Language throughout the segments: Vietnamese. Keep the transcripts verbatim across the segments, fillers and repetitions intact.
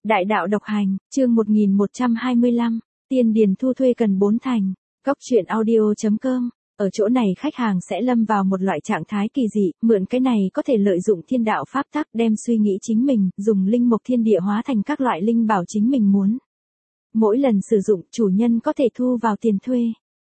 Đại đạo độc hành, chương một nghìn một trăm hai mươi lăm, tiên điền thu thuê cần bốn thành. Góc truyện audio chấm com. Ở chỗ này khách hàng sẽ lâm vào một loại trạng thái kỳ dị, mượn cái này có thể lợi dụng thiên đạo pháp tắc đem suy nghĩ chính mình, dùng linh mộc thiên địa hóa thành các loại linh bảo chính mình muốn. Mỗi lần sử dụng, chủ nhân có thể thu vào tiền thuê.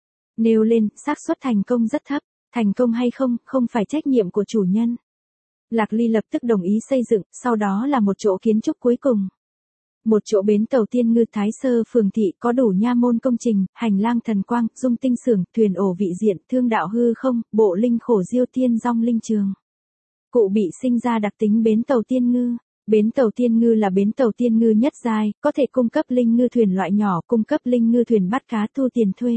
Nêu lên, xác suất thành công rất thấp, thành công hay không, không phải trách nhiệm của chủ nhân. Lạc Ly lập tức đồng ý xây dựng, sau đó là một chỗ kiến trúc cuối cùng. Một chỗ bến tàu Tiên Ngư Thái Sơ phường thị có đủ nha môn công trình, hành lang thần quang, dung tinh xưởng, thuyền ổ vị diện, thương đạo hư không, bộ linh khổ diêu tiên dong linh trường. Cụ bị sinh ra đặc tính bến tàu Tiên Ngư. Bến tàu Tiên Ngư là bến tàu Tiên Ngư nhất giai, có thể cung cấp linh ngư thuyền loại nhỏ, cung cấp linh ngư thuyền bắt cá thu tiền thuê.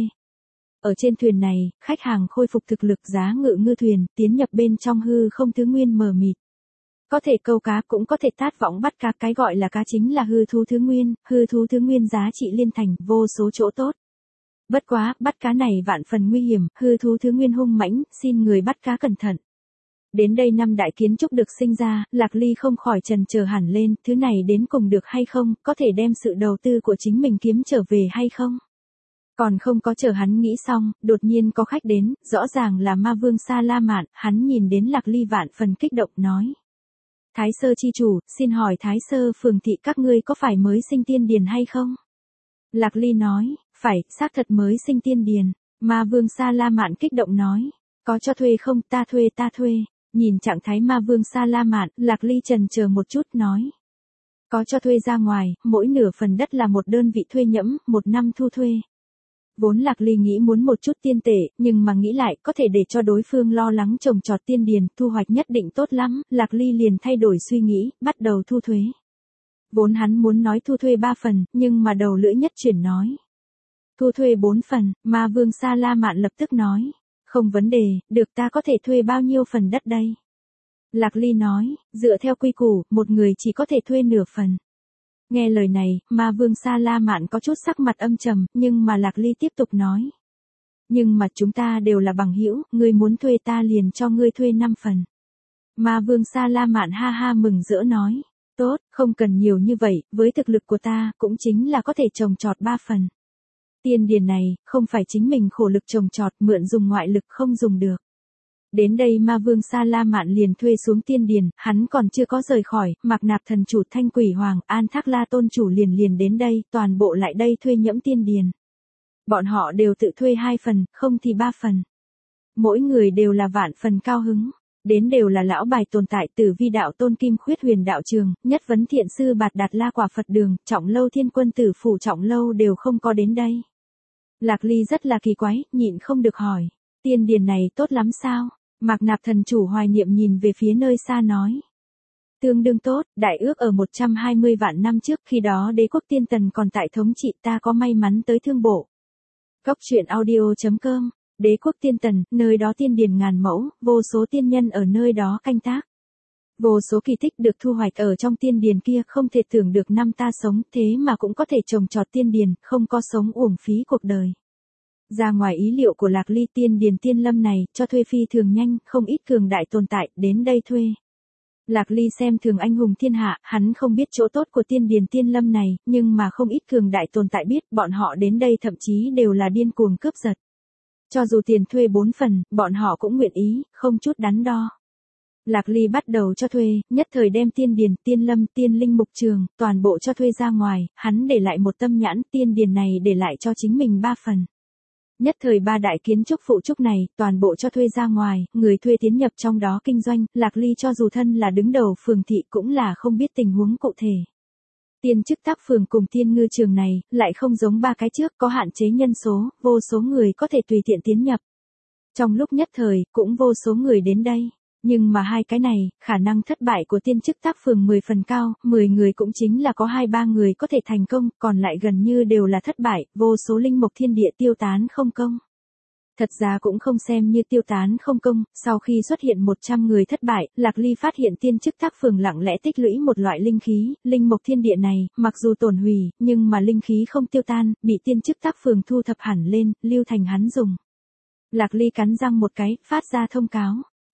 Ở trên thuyền này, khách hàng khôi phục thực lực giá ngự ngư thuyền, tiến nhập bên trong hư không thứ nguyên mờ mịt. Có thể câu cá cũng có thể tát võng bắt cá, cái gọi là cá chính là hư thú thứ nguyên, hư thú thứ nguyên giá trị liên thành, vô số chỗ tốt. Bất quá, bắt cá này vạn phần nguy hiểm, hư thú thứ nguyên hung mãnh, xin người bắt cá cẩn thận. Đến đây năm đại kiến trúc được sinh ra, Lạc Ly không khỏi chần chờ hẳn lên, thứ này đến cùng được hay không, có thể đem sự đầu tư của chính mình kiếm trở về hay không. Còn không có chờ hắn nghĩ xong, đột nhiên có khách đến, rõ ràng là ma vương Sa La Mạn, hắn nhìn đến Lạc Ly vạn phần kích động nói. Thái Sơ chi chủ, xin hỏi Thái Sơ phường thị các ngươi có phải mới sinh tiên điền hay không? Lạc Ly nói, phải, xác thật mới sinh tiên điền. Ma vương Sa La Mạn kích động nói, có cho thuê không, ta thuê ta thuê. Nhìn trạng thái ma vương Sa La Mạn, Lạc Ly chần chờ một chút nói. Có cho thuê ra ngoài, mỗi nửa phần đất là một đơn vị thuê nhẫm, một năm thu thuê. Vốn Lạc Ly nghĩ muốn một chút tiên tệ, nhưng mà nghĩ lại có thể để cho đối phương lo lắng trồng trọt tiên điền, thu hoạch nhất định tốt lắm, Lạc Ly liền thay đổi suy nghĩ, bắt đầu thu thuế. Vốn hắn muốn nói thu thuê ba phần, nhưng mà đầu lưỡi nhất chuyển nói. Thu thuê bốn phần, mà vương Sa La Mạn lập tức nói. Không vấn đề, được, ta có thể thuê bao nhiêu phần đất đây? Lạc Ly nói, dựa theo quy củ, một người chỉ có thể thuê nửa phần. Nghe lời này, ma vương Sa La Mạn có chút sắc mặt âm trầm, nhưng mà Lạc Ly tiếp tục nói. Nhưng mà chúng ta đều là bằng hữu, ngươi muốn thuê ta liền cho ngươi thuê năm phần. Ma vương Sa La Mạn ha ha mừng rỡ nói. Tốt, không cần nhiều như vậy, với thực lực của ta, cũng chính là có thể trồng trọt ba phần. Tiên điền này, không phải chính mình khổ lực trồng trọt, mượn dùng ngoại lực không dùng được. Đến đây ma vương Sa La Mạn liền thuê xuống tiên điền, hắn còn chưa có rời khỏi, Mạc Nạp thần chủ Thanh Quỷ Hoàng, An Thác La tôn chủ liền liền đến đây, toàn bộ lại đây thuê nhẫm tiên điền. Bọn họ đều tự thuê hai phần, không thì ba phần. Mỗi người đều là vạn phần cao hứng. Đến đều là lão bài tồn tại, Tử Vi đạo tôn Kim Khuyết Huyền đạo trường, Nhất Vấn Thiện sư Bạt Đạt La Quả Phật đường, Trọng Lâu Thiên Quân Tử phủ Trọng Lâu đều không có đến đây. Lạc Ly rất là kỳ quái, nhịn không được hỏi, tiên điền này tốt lắm sao? Mạc Nạp thần chủ hoài niệm nhìn về phía nơi xa nói. Tương đương tốt, đại ước ở một trăm hai mươi vạn năm trước, khi đó đế quốc tiên tần còn tại thống trị, ta có may mắn tới thương bộ. Góc truyện audio chấm com. Đế quốc tiên tần, nơi đó tiên điền ngàn mẫu, vô số tiên nhân ở nơi đó canh tác. Vô số kỳ tích được thu hoạch ở trong tiên điền kia, không thể tưởng được năm ta sống, thế mà cũng có thể trồng trọt tiên điền, không có sống uổng phí cuộc đời. Ra ngoài ý liệu của Lạc Ly, tiên điền tiên lâm này, cho thuê phi thường nhanh, không ít cường đại tồn tại, đến đây thuê. Lạc Ly xem thường anh hùng thiên hạ, hắn không biết chỗ tốt của tiên điền tiên lâm này, nhưng mà không ít cường đại tồn tại biết, bọn họ đến đây thậm chí đều là điên cuồng cướp giật. Cho dù tiền thuê bốn phần, bọn họ cũng nguyện ý, không chút đắn đo. Lạc Ly bắt đầu cho thuê, nhất thời đem tiên điền, tiên lâm, tiên linh mục trường, toàn bộ cho thuê ra ngoài, hắn để lại một tâm nhãn, tiên điền này để lại cho chính mình ba phần. Nhất thời ba đại kiến trúc phụ trúc này, toàn bộ cho thuê ra ngoài, người thuê tiến nhập trong đó kinh doanh, Lạc Ly cho dù thân là đứng đầu phường thị cũng là không biết tình huống cụ thể. Tiên chức tác phường cùng tiên ngư trường này, lại không giống ba cái trước có hạn chế nhân số, vô số người có thể tùy tiện tiến nhập. Trong lúc nhất thời, cũng vô số người đến đây. Nhưng mà hai cái này, khả năng thất bại của tiên chức tác phường mười phần cao, mười người cũng chính là có hai ba người có thể thành công, còn lại gần như đều là thất bại, vô số linh mộc thiên địa tiêu tán không công. Thật ra cũng không xem như tiêu tán không công, sau khi xuất hiện một trăm người thất bại, Lạc Ly phát hiện tiên chức tác phường lặng lẽ tích lũy một loại linh khí, linh mộc thiên địa này, mặc dù tổn hủy, nhưng mà linh khí không tiêu tan, bị tiên chức tác phường thu thập hẳn lên, lưu thành hắn dùng. Lạc Ly cắn răng một cái, phát ra thông cáo.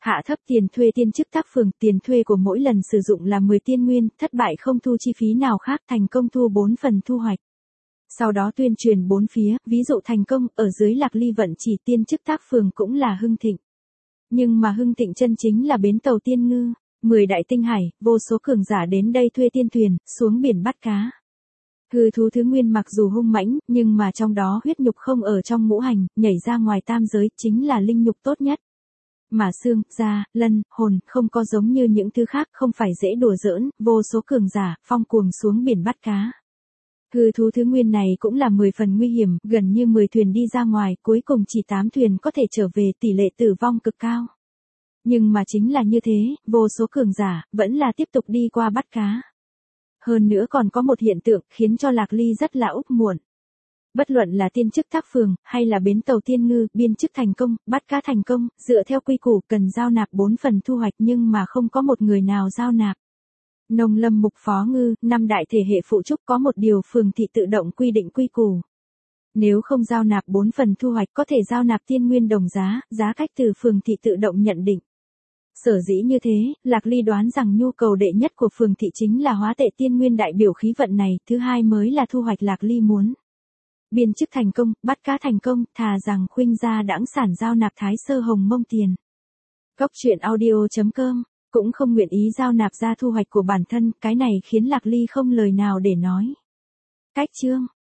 Hạ thấp tiền thuê tiên chức tác phường, tiền thuê của mỗi lần sử dụng là mười tiên nguyên, thất bại không thu chi phí nào khác, thành công thu bốn phần thu hoạch. Sau đó tuyên truyền bốn phía, ví dụ thành công, ở dưới Lạc Ly vận chỉ tiên chức tác phường cũng là hưng thịnh. Nhưng mà hưng thịnh chân chính là bến tàu Tiên Ngư, mười đại tinh hải, vô số cường giả đến đây thuê tiên thuyền, xuống biển bắt cá. Hư thú thứ nguyên mặc dù hung mãnh, nhưng mà trong đó huyết nhục không ở trong ngũ hành, nhảy ra ngoài tam giới, chính là linh nhục tốt nhất. Mà xương, da, lân, hồn, không có giống như những thứ khác, không phải dễ đùa giỡn, vô số cường giả, phong cuồng xuống biển bắt cá. Hư thú thứ nguyên này cũng là mười phần nguy hiểm, gần như mười thuyền đi ra ngoài, cuối cùng chỉ tám thuyền có thể trở về, tỷ lệ tử vong cực cao. Nhưng mà chính là như thế, vô số cường giả, vẫn là tiếp tục đi qua bắt cá. Hơn nữa còn có một hiện tượng, khiến cho Lạc Ly rất là úc muộn. Bất luận là tiên chức tác phường, hay là bến tàu Tiên Ngư, biên chức thành công, bắt cá thành công, dựa theo quy củ, cần giao nạp bốn phần thu hoạch nhưng mà không có một người nào giao nạp. Nông lâm mục phó ngư, năm đại thể hệ phụ trúc có một điều phường thị tự động quy định quy củ. Nếu không giao nạp bốn phần thu hoạch có thể giao nạp tiên nguyên đồng giá, giá cách từ phường thị tự động nhận định. Sở dĩ như thế, Lạc Ly đoán rằng nhu cầu đệ nhất của phường thị chính là hóa tệ tiên nguyên đại biểu khí vận này, thứ hai mới là thu hoạch Lạc Ly muốn. Biên chức thành công, bắt cá thành công, thà rằng khuynh gia đãng sản giao nạp Thái Sơ Hồng Mông tiền. Góc truyện audio chấm com cũng không nguyện ý giao nạp ra thu hoạch của bản thân, cái này khiến Lạc Ly không lời nào để nói. Cách chương